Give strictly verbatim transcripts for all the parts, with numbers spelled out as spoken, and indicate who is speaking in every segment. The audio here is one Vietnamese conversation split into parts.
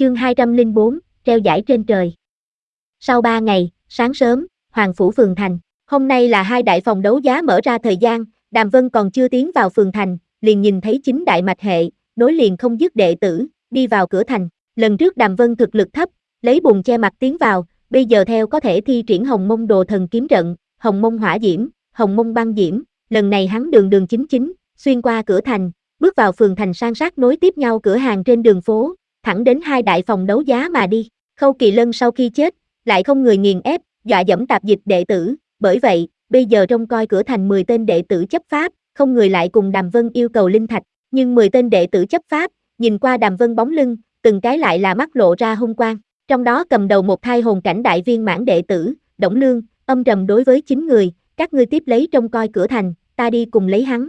Speaker 1: Chương hai trăm lẻ bốn, treo giải trên trời. Sau ba ngày, sáng sớm, Hoàng Phủ Phường Thành. Hôm nay là hai đại phòng đấu giá mở ra thời gian, Đàm Vân còn chưa tiến vào Phường Thành, liền nhìn thấy chín đại mạch hệ, nối liền không dứt đệ tử, đi vào cửa thành. Lần trước Đàm Vân thực lực thấp, lấy bùn che mặt tiến vào, bây giờ theo có thể thi triển Hồng Mông Đồ Thần Kiếm Trận, Hồng Mông Hỏa Diễm, Hồng Mông Băng Diễm, lần này hắn đường đường chính chính, xuyên qua cửa thành, bước vào Phường Thành san sát nối tiếp nhau cửa hàng trên đường phố, thẳng đến hai đại phòng đấu giá mà đi. Khâu Kỳ Lân sau khi chết, lại không người nghiền ép, dọa dẫm tạp dịch đệ tử, bởi vậy, bây giờ trông coi cửa thành mười tên đệ tử chấp pháp, không người lại cùng Đàm Vân yêu cầu linh thạch, nhưng mười tên đệ tử chấp pháp, nhìn qua Đàm Vân bóng lưng, từng cái lại là mắt lộ ra hung quang, trong đó cầm đầu một thai hồn cảnh đại viên mãn đệ tử, Đổng Lương, âm trầm đối với chín người, các ngươi tiếp lấy trông coi cửa thành, ta đi cùng lấy hắn.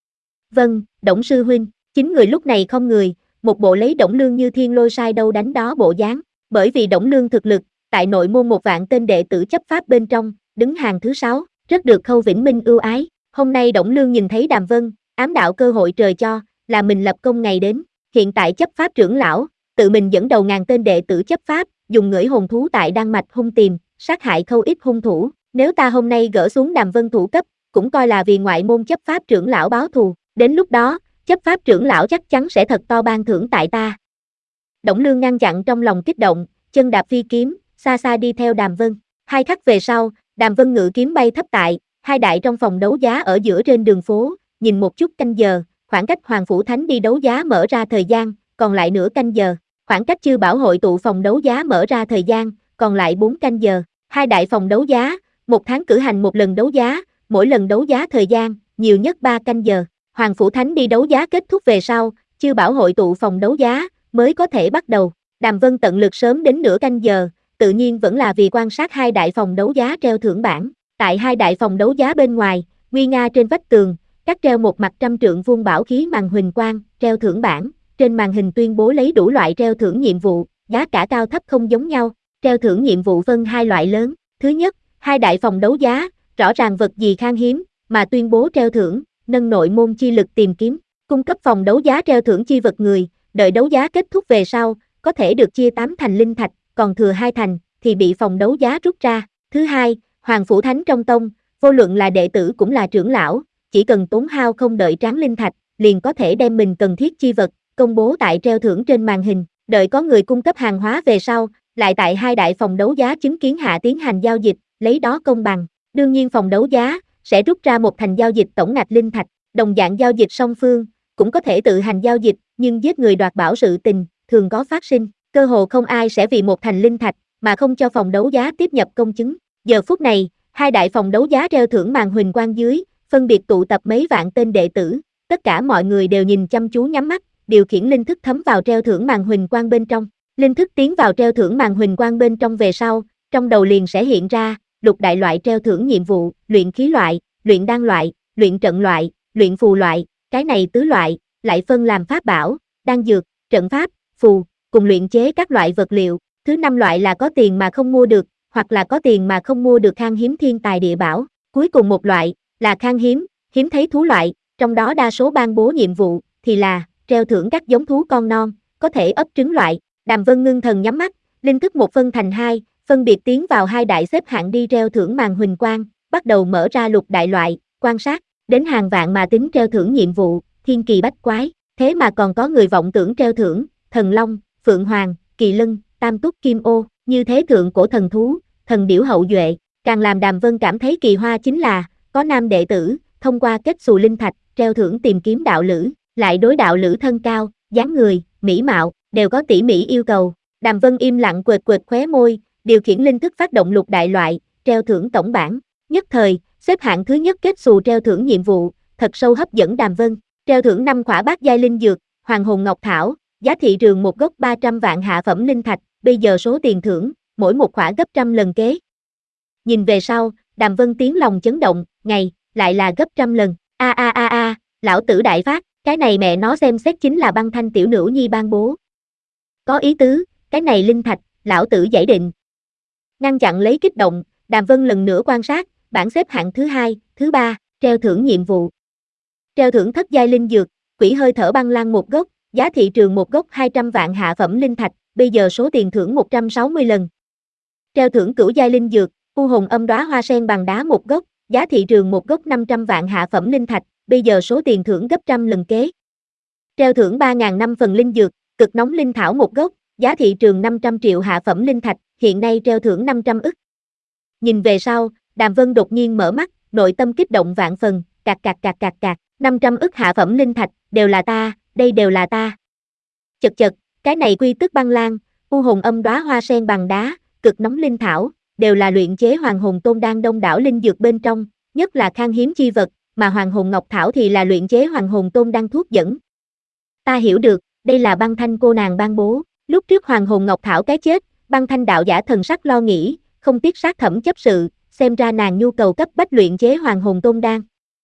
Speaker 1: Vâng, Đổng sư huynh, chín người lúc này không người, một bộ lấy Đổng Lương như thiên lôi sai đâu đánh đó bộ dáng, bởi vì Đổng Lương thực lực, tại nội môn một vạn tên đệ tử chấp pháp bên trong, đứng hàng thứ sáu, rất được Khâu Vĩnh Minh ưu ái. Hôm nay Đổng Lương nhìn thấy Đàm Vân, ám đạo cơ hội trời cho, là mình lập công ngày đến, hiện tại chấp pháp trưởng lão, tự mình dẫn đầu ngàn tên đệ tử chấp pháp, dùng ngửi hồn thú tại Đan Mạch hung tìm, sát hại Khâu ít hung thủ, nếu ta hôm nay gỡ xuống Đàm Vân thủ cấp, cũng coi là vì ngoại môn chấp pháp trưởng lão báo thù, đến lúc đó, chấp pháp trưởng lão chắc chắn sẽ thật to ban thưởng tại ta. Đổng Lương ngăn chặn trong lòng kích động, chân đạp phi kiếm, xa xa đi theo Đàm Vân. Hai khắc về sau, Đàm Vân ngự kiếm bay thấp tại, hai đại trong phòng đấu giá ở giữa trên đường phố, nhìn một chút canh giờ, khoảng cách Hoàng Phủ Thánh đi đấu giá mở ra thời gian, còn lại nửa canh giờ, khoảng cách Chư Bảo hội tụ phòng đấu giá mở ra thời gian, còn lại bốn canh giờ, hai đại phòng đấu giá, một tháng cử hành một lần đấu giá, mỗi lần đấu giá thời gian, nhiều nhất ba canh giờ. Hoàng Phủ Thánh đi đấu giá kết thúc về sau, Chư Bảo hội tụ phòng đấu giá, mới có thể bắt đầu. Đàm Vân tận lực sớm đến nửa canh giờ, tự nhiên vẫn là vì quan sát hai đại phòng đấu giá treo thưởng bảng. Tại hai đại phòng đấu giá bên ngoài, nguy nga trên vách tường, các treo một mặt trăm trượng vuông bảo khí màn huỳnh quang, treo thưởng bảng, trên màn hình tuyên bố lấy đủ loại treo thưởng nhiệm vụ, giá cả cao thấp không giống nhau, treo thưởng nhiệm vụ phân hai loại lớn. Thứ nhất, hai đại phòng đấu giá, rõ ràng vật gì khan hiếm, mà tuyên bố treo thưởng, nâng nội môn chi lực tìm kiếm, cung cấp phòng đấu giá treo thưởng chi vật người, đợi đấu giá kết thúc về sau, có thể được chia tám thành linh thạch, còn thừa hai thành, thì bị phòng đấu giá rút ra. Thứ hai, Hoàng Phủ Thánh trong tông, vô luận là đệ tử cũng là trưởng lão, chỉ cần tốn hao không đợi tráng linh thạch, liền có thể đem mình cần thiết chi vật, công bố tại treo thưởng trên màn hình, đợi có người cung cấp hàng hóa về sau, lại tại hai đại phòng đấu giá chứng kiến hạ tiến hành giao dịch, lấy đó công bằng. Đương nhiên phòng đấu giá, sẽ rút ra một thành giao dịch tổng ngạch linh thạch, đồng dạng giao dịch song phương, cũng có thể tự hành giao dịch, nhưng giết người đoạt bảo sự tình, thường có phát sinh, cơ hồ không ai sẽ vì một thành linh thạch, mà không cho phòng đấu giá tiếp nhập công chứng. Giờ phút này, hai đại phòng đấu giá treo thưởng màn huỳnh quang dưới, phân biệt tụ tập mấy vạn tên đệ tử, tất cả mọi người đều nhìn chăm chú nhắm mắt, điều khiển linh thức thấm vào treo thưởng màn huỳnh quang bên trong. Linh thức tiến vào treo thưởng màn huỳnh quang bên trong về sau, trong đầu liền sẽ hiện ra, lục đại loại treo thưởng nhiệm vụ, luyện khí loại, luyện đan loại, luyện trận loại, luyện phù loại, cái này tứ loại, lại phân làm pháp bảo, đan dược, trận pháp, phù, cùng luyện chế các loại vật liệu. Thứ năm loại là có tiền mà không mua được, hoặc là có tiền mà không mua được khan hiếm thiên tài địa bảo. Cuối cùng một loại, là khan hiếm, hiếm thấy thú loại, trong đó đa số ban bố nhiệm vụ, thì là, treo thưởng các giống thú con non, có thể ấp trứng loại. Đàm Vân ngưng thần nhắm mắt, linh thức một phân thành hai, phân biệt tiến vào hai đại xếp hạng đi treo thưởng màn huỳnh quang, bắt đầu mở ra lục đại loại, quan sát, đến hàng vạn mà tính treo thưởng nhiệm vụ, thiên kỳ bách quái, thế mà còn có người vọng tưởng treo thưởng, thần long, phượng hoàng, kỳ lân, tam túc kim ô, như thế thượng cổ thần thú, thần điểu hậu duệ. Càng làm Đàm Vân cảm thấy kỳ hoa chính là, có nam đệ tử, thông qua kết xù linh thạch, treo thưởng tìm kiếm đạo lữ, lại đối đạo lữ thân cao, dáng người, mỹ mạo, đều có tỉ mỉ yêu cầu. Đàm Vân im lặng quệt quệt khóe môi, điều khiển linh thức phát động lục đại loại, treo thưởng tổng bảng. Nhất thời, xếp hạng thứ nhất kết xù treo thưởng nhiệm vụ, thật sâu hấp dẫn Đàm Vân. Treo thưởng năm khỏa bát giai linh dược, hoàng hồn ngọc thảo, giá thị trường một gốc ba trăm vạn hạ phẩm linh thạch, bây giờ số tiền thưởng, mỗi một khỏa gấp trăm lần kế. Nhìn về sau, Đàm Vân tiếng lòng chấn động, ngày, lại là gấp trăm lần. A a a a, lão tử đại phát, cái này mẹ nó xem xét chính là băng thanh tiểu nữ nhi ban bố. Có ý tứ, cái này linh thạch, lão tử giải định. Ngăn chặn lấy kích động, Đàm Vân lần nữa quan sát, bảng xếp hạng thứ hai, thứ ba, treo thưởng nhiệm vụ. Treo thưởng thất giai linh dược, quỷ hơi thở băng lan một gốc, giá thị trường một gốc hai trăm vạn hạ phẩm linh thạch, bây giờ số tiền thưởng một trăm sáu mươi lần. Treo thưởng cửu giai linh dược, u hồn âm đóa hoa sen bằng đá một gốc, giá thị trường một gốc năm trăm vạn hạ phẩm linh thạch, bây giờ số tiền thưởng gấp trăm lần kế. Treo thưởng ba nghìn năm phần linh dược, cực nóng linh thảo một gốc, giá thị trường năm trăm triệu hạ phẩm linh thạch, hiện nay treo thưởng năm trăm ức. Nhìn về sau, Đàm Vân đột nhiên mở mắt, nội tâm kích động vạn phần, cạc cạc cạc cạc cạc, năm trăm ức hạ phẩm linh thạch, đều là ta, đây đều là ta. Chật chật, cái này quy tức băng lan, u hồn âm đóa hoa sen bằng đá, cực nóng linh thảo, đều là luyện chế hoàng hồn tôn đan đông đảo linh dược bên trong, nhất là khan hiếm chi vật, mà hoàng hồn ngọc thảo thì là luyện chế hoàng hồn tôn đan thuốc dẫn. Ta hiểu được, đây là băng thanh cô nàng ban bố, lúc trước hoàng hồn ngọc thảo cái chết, băng thanh đạo giả thần sắc lo nghĩ, không tiếc sát thẩm chấp sự, xem ra nàng nhu cầu cấp bách luyện chế hoàng hồn tôn đan.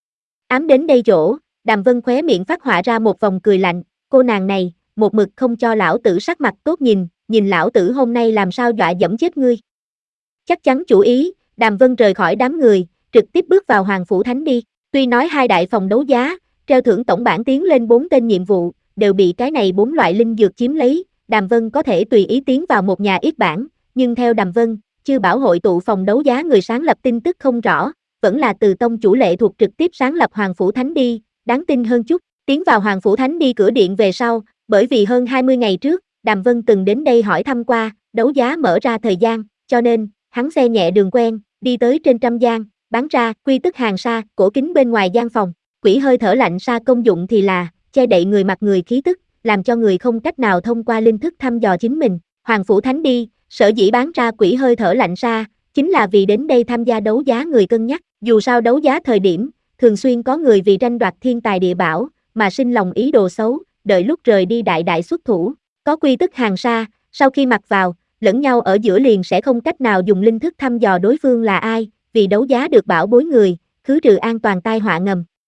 Speaker 1: Ám đến đây chỗ, Đàm Vân khóe miệng phát họa ra một vòng cười lạnh, cô nàng này, một mực không cho lão tử sắc mặt tốt nhìn, nhìn lão tử hôm nay làm sao dọa dẫm chết ngươi. Chắc chắn chủ ý, Đàm Vân rời khỏi đám người, trực tiếp bước vào Hoàng Phủ Thánh đi, tuy nói hai đại phòng đấu giá, treo thưởng tổng bảng tiến lên bốn tên nhiệm vụ, đều bị cái này bốn loại linh dược chiếm lấy, Đàm Vân có thể tùy ý tiến vào một nhà ít bản, nhưng theo Đàm Vân, Chư Bảo hội tụ phòng đấu giá người sáng lập tin tức không rõ, vẫn là từ tông chủ Lệ Thuộc trực tiếp sáng lập Hoàng Phủ Thánh đi, đáng tin hơn chút, tiến vào Hoàng Phủ Thánh đi cửa điện về sau, bởi vì hơn hai mươi ngày trước, Đàm Vân từng đến đây hỏi thăm qua, đấu giá mở ra thời gian, cho nên, hắn xe nhẹ đường quen, đi tới trên trăm gian, bán ra, quy tức hàng sa, cổ kính bên ngoài gian phòng, quỷ hơi thở lạnh sa công dụng thì là, che đậy người mặt người khí tức, làm cho người không cách nào thông qua linh thức thăm dò chính mình, Hoàng Phủ Thánh đi, sở dĩ bán ra quỷ hơi thở lạnh sa, chính là vì đến đây tham gia đấu giá người cân nhắc, dù sao đấu giá thời điểm, thường xuyên có người vì tranh đoạt thiên tài địa bảo, mà sinh lòng ý đồ xấu, đợi lúc rời đi đại đại xuất thủ, có quy tức hàng sa, sau khi mặc vào, lẫn nhau ở giữa liền sẽ không cách nào dùng linh thức thăm dò đối phương là ai, vì đấu giá được bảo bối người, khứ trừ an toàn tai họa ngầm,